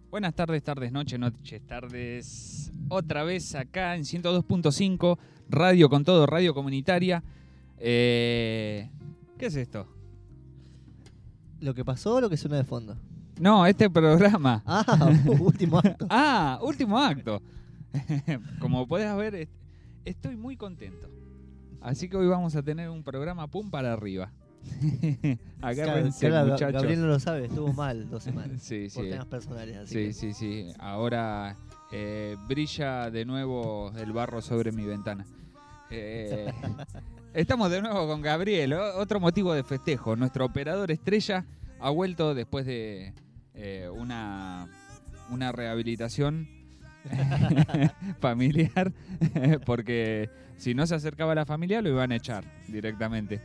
Buenas tardes, noches, tardes. Otra vez acá en 102.5, radio con todo, radio comunitaria. ¿Qué es esto? ¿Lo que pasó o lo que suena de fondo? No, este programa. Último acto. Último acto. Como podés ver, estoy muy contento. Así que hoy vamos a tener un programa pum para arriba. Agárrense, muchachos. Gabriel no lo sabe, estuvo mal 2 semanas. Sí. Por temas personales. Así Sí. Ahora brilla de nuevo el barro sobre mi ventana. Estamos de nuevo con Gabriel. Otro motivo de festejo. Nuestro operador estrella ha vuelto después de una rehabilitación familiar, porque si no se acercaba a la familia lo iban a echar directamente.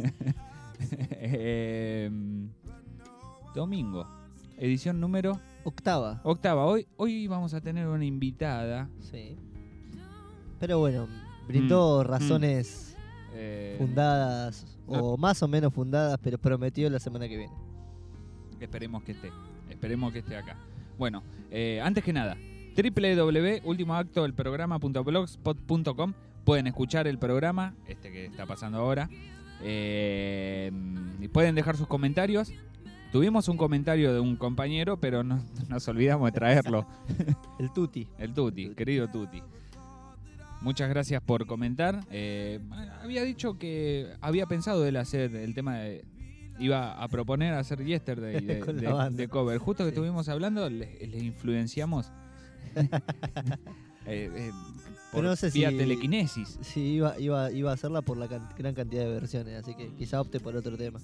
Domingo, edición número octava. Hoy vamos a tener una invitada. Sí. Pero bueno, brindó razones fundadas o más o menos fundadas, pero prometió la semana que viene. Esperemos que esté acá. Bueno, antes que nada, www.ultimoactodelprograma.blogspot.com. Pueden escuchar el programa, que está pasando ahora. Pueden dejar sus comentarios. Tuvimos un comentario de un compañero, pero nos olvidamos de traerlo. El Tuti, querido Tuti. Muchas gracias por comentar. Había dicho que había pensado él hacer el tema de... Iba a proponer hacer Yesterday de cover. Justo que estuvimos hablando, les influenciamos por no sé vía telequinesis. Sí, iba a hacerla por la gran cantidad de versiones, así que quizá opte por otro tema.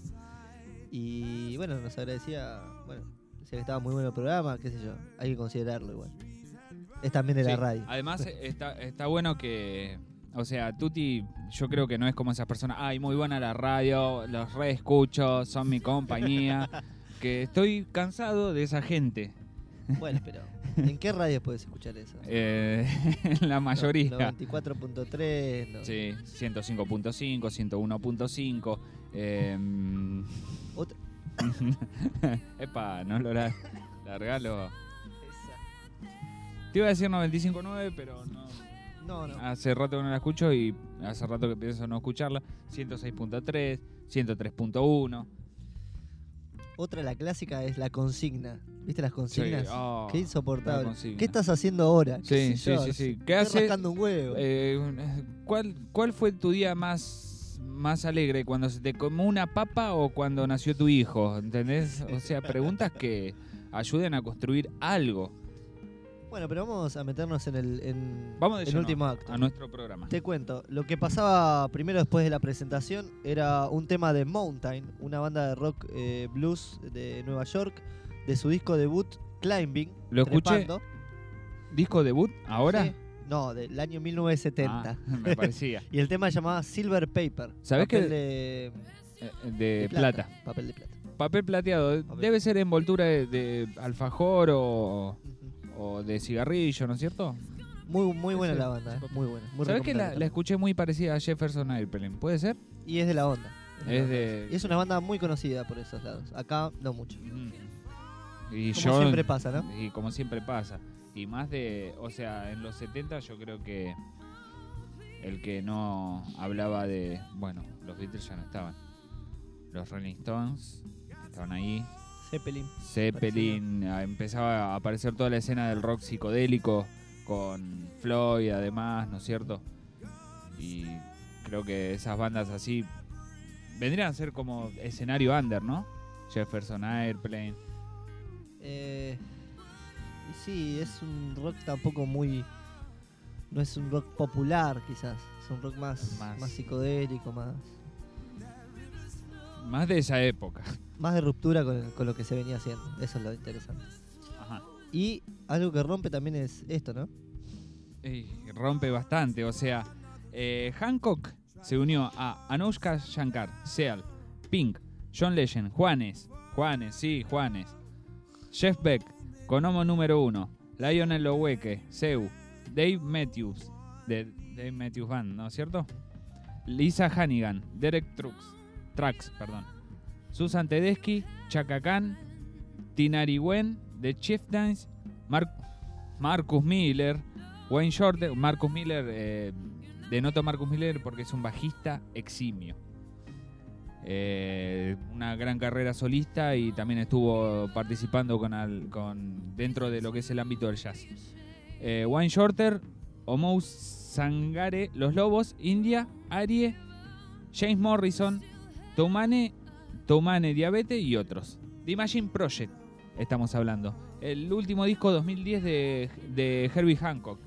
Y bueno, nos agradecía, decía que estaba muy bueno el programa, qué sé yo, hay que considerarlo igual. Es también de la radio. Además está bueno que, o sea, Tuti, yo creo que no es como esas personas, muy buena la radio, los reescucho, son mi compañía, que estoy cansado de esa gente. Bueno, pero ¿en qué radios puedes escuchar eso? En la mayoría. 94.3. No. Sí, 105.5, 101.5. ¿Otra? Epa, no lo largalo. Te iba a decir 95.9, pero no. No. Hace rato que no la escucho y hace rato que pienso no escucharla. 106.3, 103.1. Otra, la clásica, es la consigna. ¿Viste las consignas? Sí. Qué insoportable. ¿Qué estás haciendo ahora? Sí. ¿Qué haces? Rascando un huevo. ¿Cuál fue tu día más alegre? ¿Cuando se te comió una papa o cuando nació tu hijo? ¿Entendés? O sea, preguntas que ayuden a construir algo. Bueno, pero vamos a meternos en el último acto. A nuestro programa. Te cuento, lo que pasaba primero después de la presentación era un tema de Mountain, una banda de rock blues de Nueva York, de su disco debut Climbing. ¿Lo escuché? Trepando. ¿Disco debut? ¿Ahora? Sí. No, del año 1970. Me parecía. Y el tema se llamaba Silver Paper. ¿Sabés qué? De plata. Papel de plata. Papel plateado. Debe ser envoltura de alfajor o de cigarrillo, ¿no es cierto? Muy buena la banda, muy buena. ¿Sabés que la escuché muy parecida a Jefferson Airplane? ¿Puede ser? Y es de la onda. Es una banda muy conocida por esos lados. Acá no mucho. Y como siempre pasa, ¿no? Y como siempre pasa. Y más o sea, en los 70 yo creo que el que no hablaba de... Bueno, los Beatles ya no estaban. Los Rolling Stones estaban ahí. Zeppelin, empezaba a aparecer toda la escena del rock psicodélico con Floyd además, ¿no es cierto? Y creo que esas bandas así vendrían a ser como escenario under, ¿no? Jefferson Airplane. Sí, es un rock tampoco muy... No es un rock popular quizás, es un rock más psicodélico, más de esa época. Más de ruptura con lo que se venía haciendo. Eso es lo interesante. Ajá. Y algo que rompe también es esto, ¿no? Rompe bastante. O sea, Hancock se unió a Anushka Shankar, Seal, Pink, John Legend, Juanes, Jeff Beck, Konomo número 1, Lionel Loweke, Seu, Dave Matthews, de Dave Matthews Band, ¿no es cierto? Lisa Hannigan, Derek Trax, Susan Tedeschi, Chaka Khan, Tinari Wen, The Chieftains, Marcus Miller, Wayne Shorter. Marcus Miller, denoto a Marcus Miller porque es un bajista eximio. Una gran carrera solista y también estuvo participando dentro de lo que es el ámbito del jazz. Wayne Shorter, Omou Sangare, Los Lobos, India, Arie, James Morrison, Toumane Diabete y otros. The Imagine Project estamos hablando. El último disco 2010 de Herbie Hancock.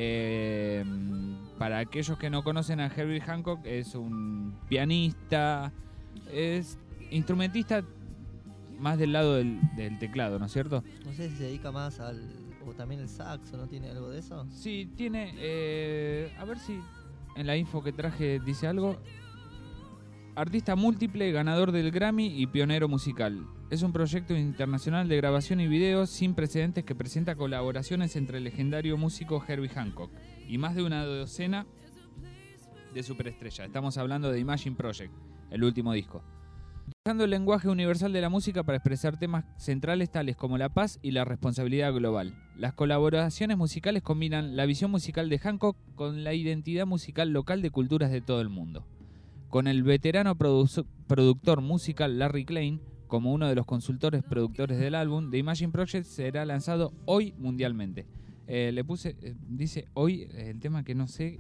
Para aquellos que no conocen a Herbie Hancock, es un pianista, es instrumentista más del lado del teclado, ¿no es cierto? No sé si se dedica más o también el saxo, ¿no tiene algo de eso? Sí, tiene, a ver si en la info que traje dice algo. Artista múltiple, ganador del Grammy y pionero musical. Es un proyecto internacional de grabación y video sin precedentes que presenta colaboraciones entre el legendario músico Herbie Hancock y más de una docena de superestrellas. Estamos hablando de Imagine Project, el último disco. Usando el lenguaje universal de la música para expresar temas centrales tales como la paz y la responsabilidad global. Las colaboraciones musicales combinan la visión musical de Hancock con la identidad musical local de culturas de todo el mundo. Con el veterano productor musical Larry Klein como uno de los consultores productores del álbum, The Imagine Project será lanzado hoy mundialmente. Le puse, dice hoy, el tema que no sé,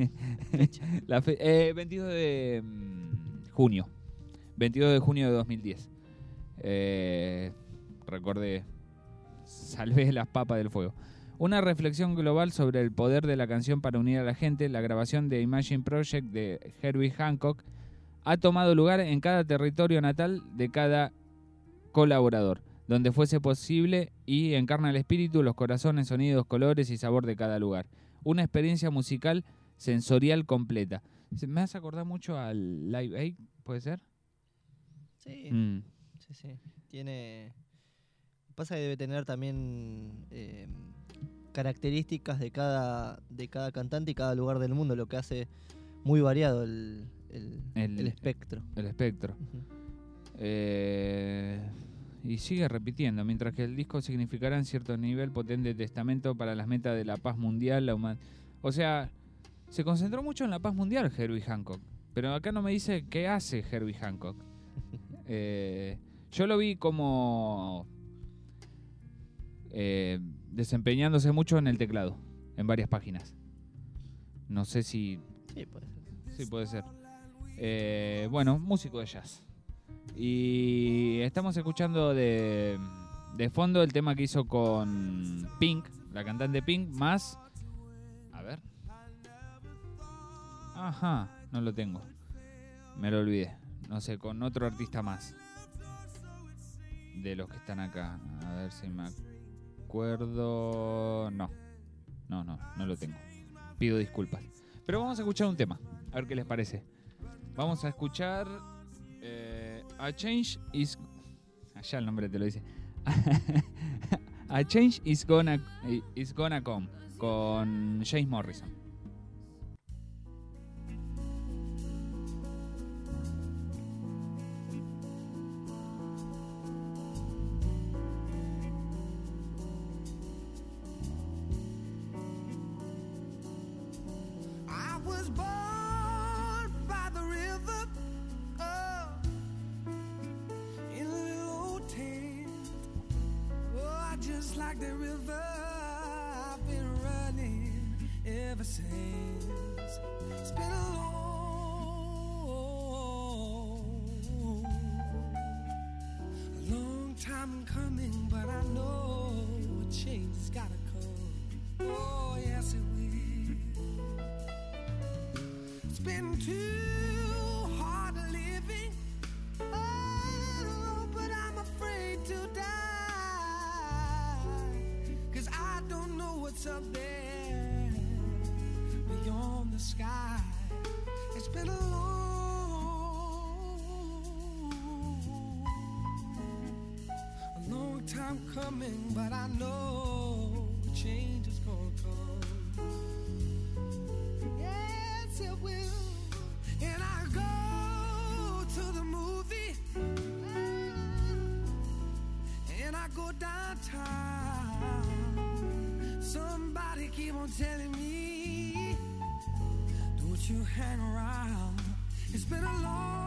22 de junio. 22 de junio de 2010. Recordé, salvé las papas del fuego. Una reflexión global sobre el poder de la canción para unir a la gente. La grabación de Imagine Project de Herbie Hancock ha tomado lugar en cada territorio natal de cada colaborador, donde fuese posible, y encarna el espíritu, los corazones, sonidos, colores y sabor de cada lugar. Una experiencia musical sensorial completa. Me hace acordar mucho al Live Aid, ¿puede ser? Sí, sí. Tiene... Pasa que debe tener también características de cada cantante y cada lugar del mundo, lo que hace muy variado el espectro. El espectro. Uh-huh. Y sigue repitiendo, mientras que el disco significará en cierto nivel potente testamento para las metas de la paz mundial, o sea, se concentró mucho en la paz mundial Herbie Hancock, pero acá no me dice qué hace Herbie Hancock. Yo lo vi como desempeñándose mucho en el teclado, en varias páginas. No sé si... Sí, puede ser. Sí, puede ser. Bueno, músico de jazz. Y estamos escuchando de fondo el tema que hizo con Pink, la cantante Pink, más... A ver. Ajá, no lo tengo. Me lo olvidé. No sé, con otro artista más. De los que están acá. A ver si me acuerdo... No lo tengo. Pido disculpas. Pero vamos a escuchar un tema. A ver qué les parece. Vamos a escuchar... A Change is... Allá el nombre te lo dice. A Change is gonna come. Con James Morrison. Like the river, I've been running ever since. It's been a long time coming, but I know a change has gotta come. Oh, yes it will. It's been too hard living, oh, but I'm afraid to die. I don't know what's up there beyond the sky. It's been a long time coming, but I know change is gonna come. Yes, it will. And I go to the movie, and I go downtown. Somebody keep on telling me, don't you hang around. It's been a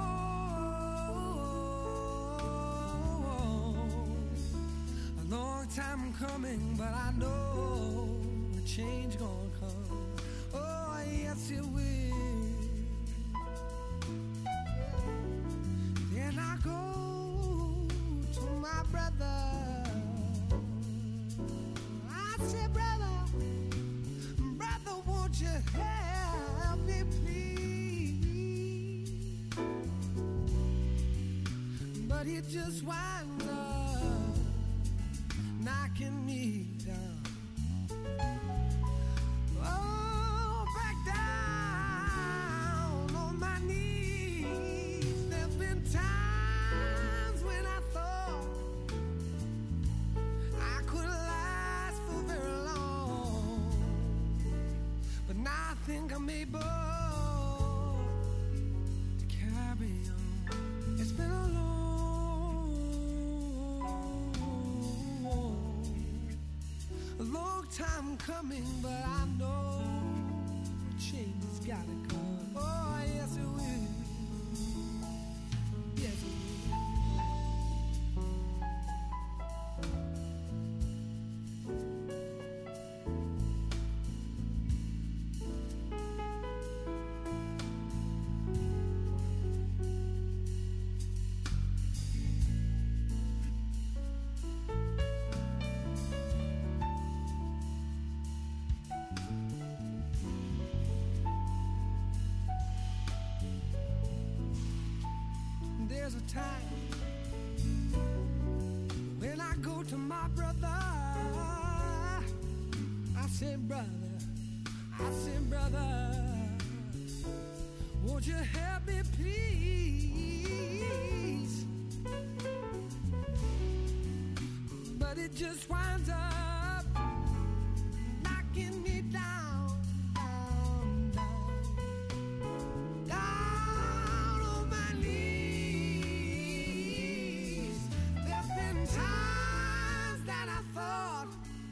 long time coming, but I know a change gonna come. Oh, yes it will. Then I go to my brother. I said, brother, won't you help me, please? But he just winds up knocking me down. Oh, back down on my knees. There's been times when I thought I couldn't last for very long, but now I think I'm able to carry on. It's been a long time coming, but I know change has gotta come. Oh, yes it will. Yes it will. There's a time when I go to my brother. I said, brother, won't you help me, please? But it just winds up knocking me down, down on my knees. There's been times that I thought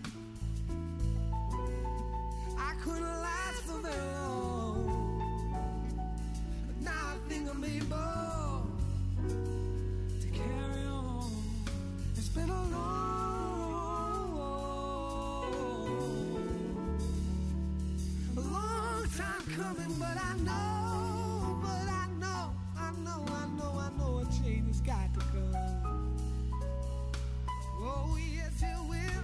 I couldn't last for very long, but now I think I'm able to carry on. It's been a long time coming, but I know a change has got to come. Oh, yes, it will.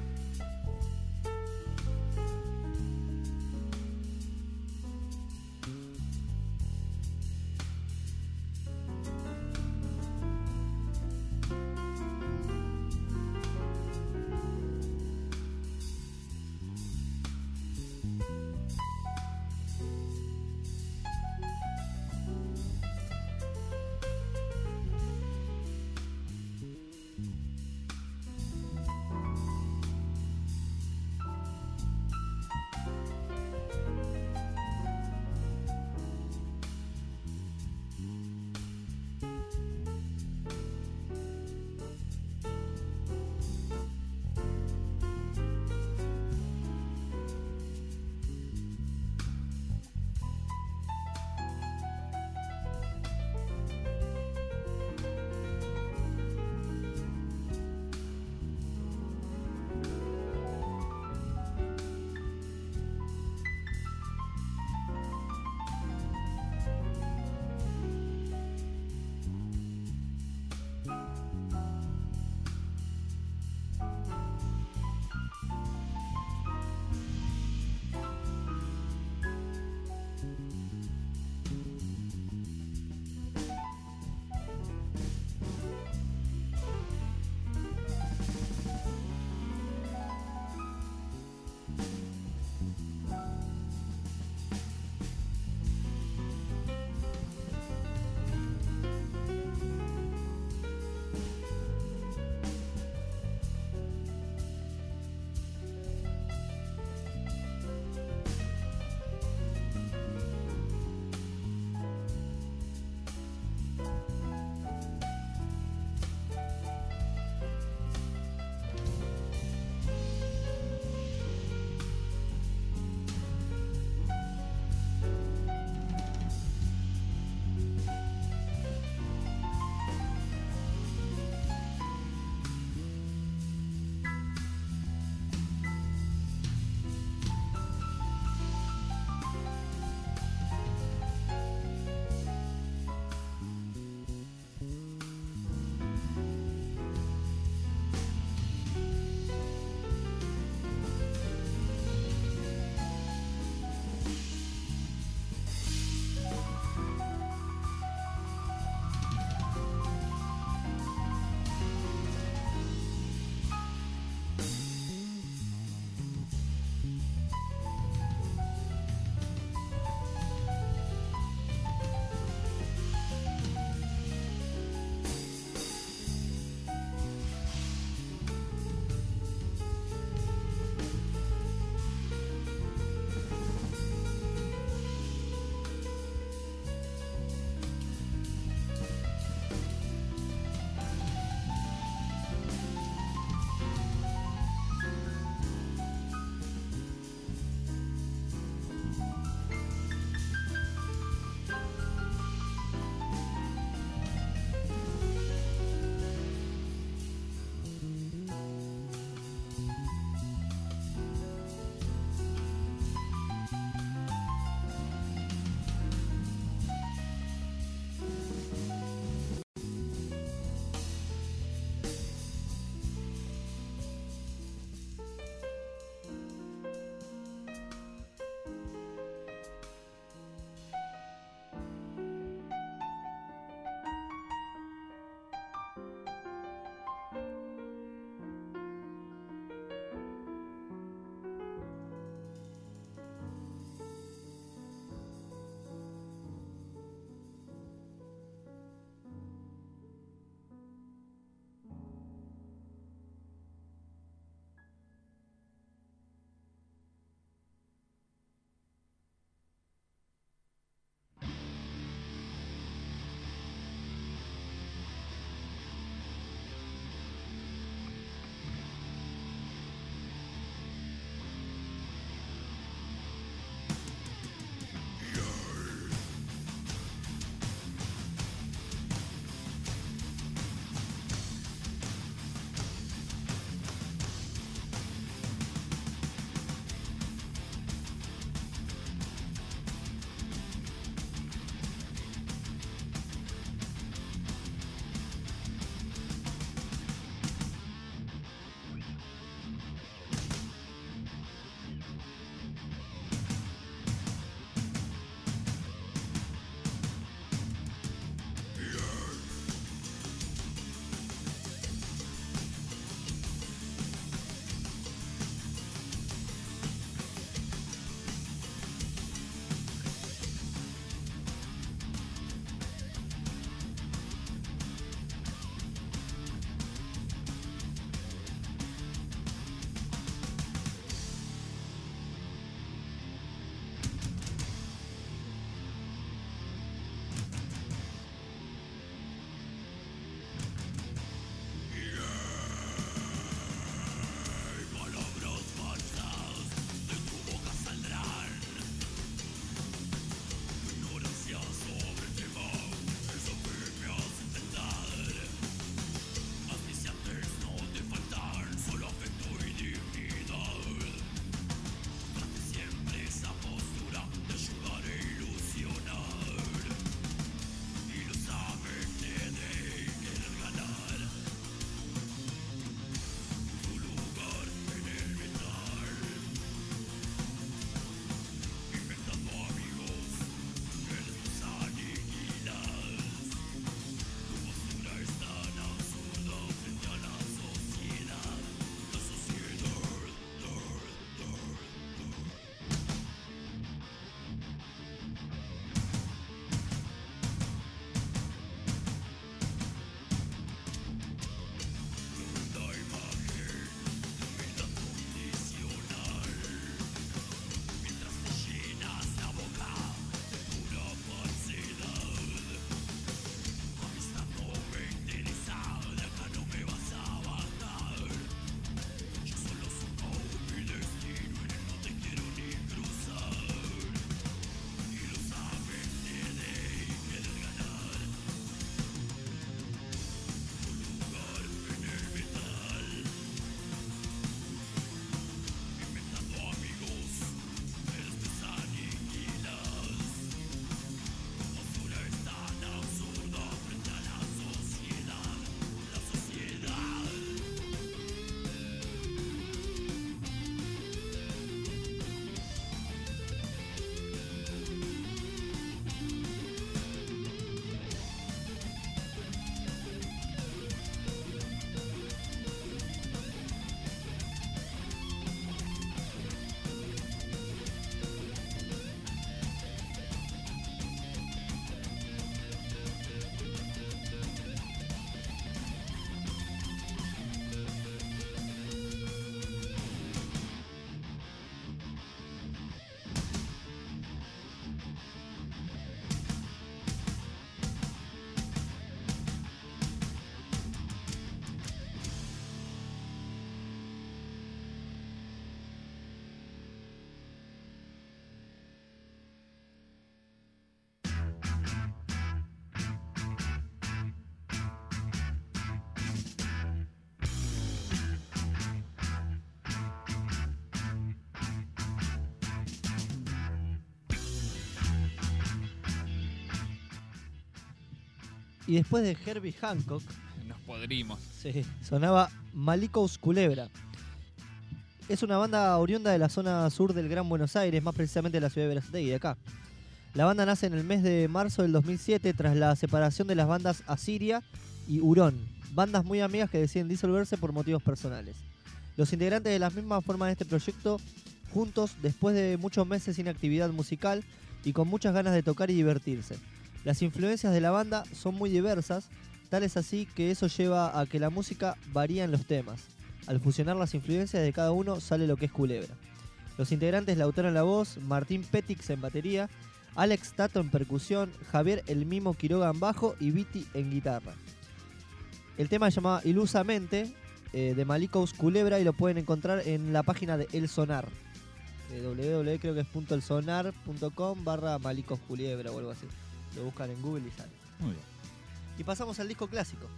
Y después de Herbie Hancock, Nos podrimos. sí, sonaba Malicos Culebra. Es una banda oriunda de la zona sur del Gran Buenos Aires, más precisamente de la ciudad de Berazategui, de acá. La banda nace en el mes de marzo del 2007 tras la separación de las bandas Asiria y Hurón, bandas muy amigas que deciden disolverse por motivos personales. Los integrantes de las mismas forman este proyecto juntos después de muchos meses sin actividad musical y con muchas ganas de tocar y divertirse. Las influencias de la banda son muy diversas, tal es así que eso lleva a que la música varía en los temas. Al fusionar las influencias de cada uno sale lo que es Culebra. Los integrantes Lautaro en la voz, Martín Petix en batería, Alex Tato en percusión, Javier El Mimo Quiroga en bajo y Viti en guitarra. El tema se llama Ilusamente, de Malicos Culebra, y lo pueden encontrar en la página de El Sonar. www, creo que es .elsonar.com/Malicos Culebra o algo así. Lo buscan en Google y sale. Muy bien. Y pasamos al disco clásico.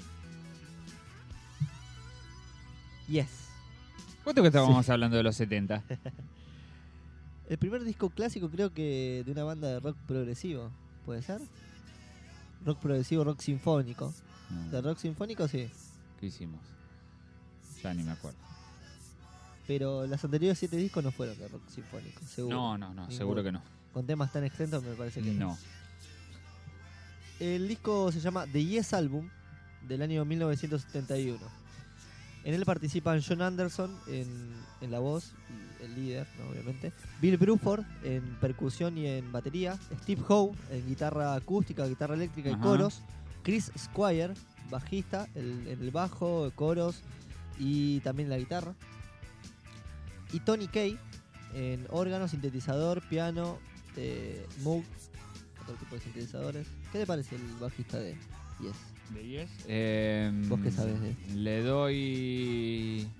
Yes. ¿Cuánto que estábamos hablando de los 70? El primer disco clásico creo que de una banda de rock progresivo. ¿Puede ser? Rock progresivo, rock sinfónico. No, De rock sinfónico sí. ¿qué hicimos? Ya ni me acuerdo. Pero los anteriores 7 discos no fueron de rock sinfónico, seguro. No, Ninguno. seguro que no. Con temas tan extensos me parece que No. El disco se llama The Yes Album, del año 1971. En él participan John Anderson en la voz, y el líder, ¿no? Obviamente. Bill Bruford en percusión y en batería. Steve Howe en guitarra acústica, guitarra eléctrica y Ajá. coros. Chris Squire, bajista, en el bajo, coros y también la guitarra. Y Tony Kaye en órgano, sintetizador, piano, Moog, otro tipo de sintetizadores. ¿Qué te parece el bajista de Yes? ¿De 10? ¿Vos qué sabés de Le doy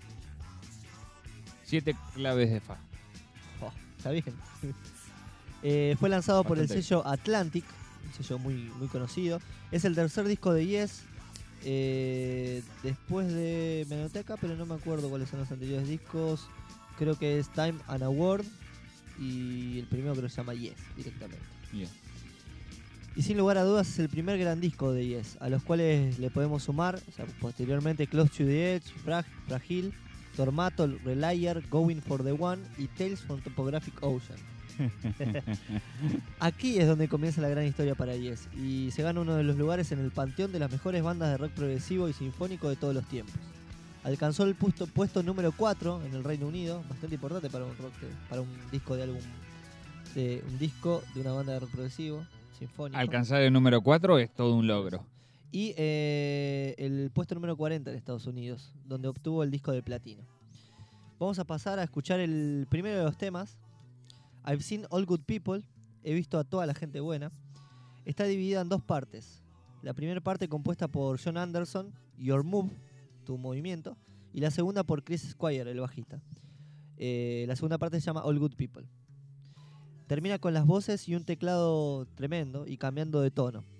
7 claves de fa. Oh, está bien. Fue lanzado por el Bastante. sello Atlantic, un sello muy, muy conocido. Es el tercer disco de Yes. Después de... Me anoté acá, pero no me acuerdo cuáles son los anteriores discos. Creo que es Time and Award. Y el primero creo que se llama Yes, directamente. Bien. Y sin lugar a dudas es el primer gran disco de Yes, a los cuales le podemos sumar, o sea, posteriormente, Close to the Edge, Fragile, Tormato, Relayer, Going for the One y Tales from Topographic Ocean. Aquí es donde comienza la gran historia para Yes y se gana uno de los lugares en el panteón de las mejores bandas de rock progresivo y sinfónico de todos los tiempos. Alcanzó el puesto número 4 en el Reino Unido, bastante importante para un disco de álbum, de un disco de una banda de rock progresivo sinfónico. Alcanzar el número 4 es todo un logro. Y el puesto número 40 en Estados Unidos, donde obtuvo el disco de platino. Vamos a pasar a escuchar el primero de los temas. I've seen all good people. He visto a toda la gente buena. Está dividida en dos partes. La primera parte compuesta por John Anderson, Your Move, tu movimiento. Y la segunda por Chris Squire, el bajista. La segunda parte se llama All Good People. Termina con las voces y un teclado tremendo y cambiando de tono.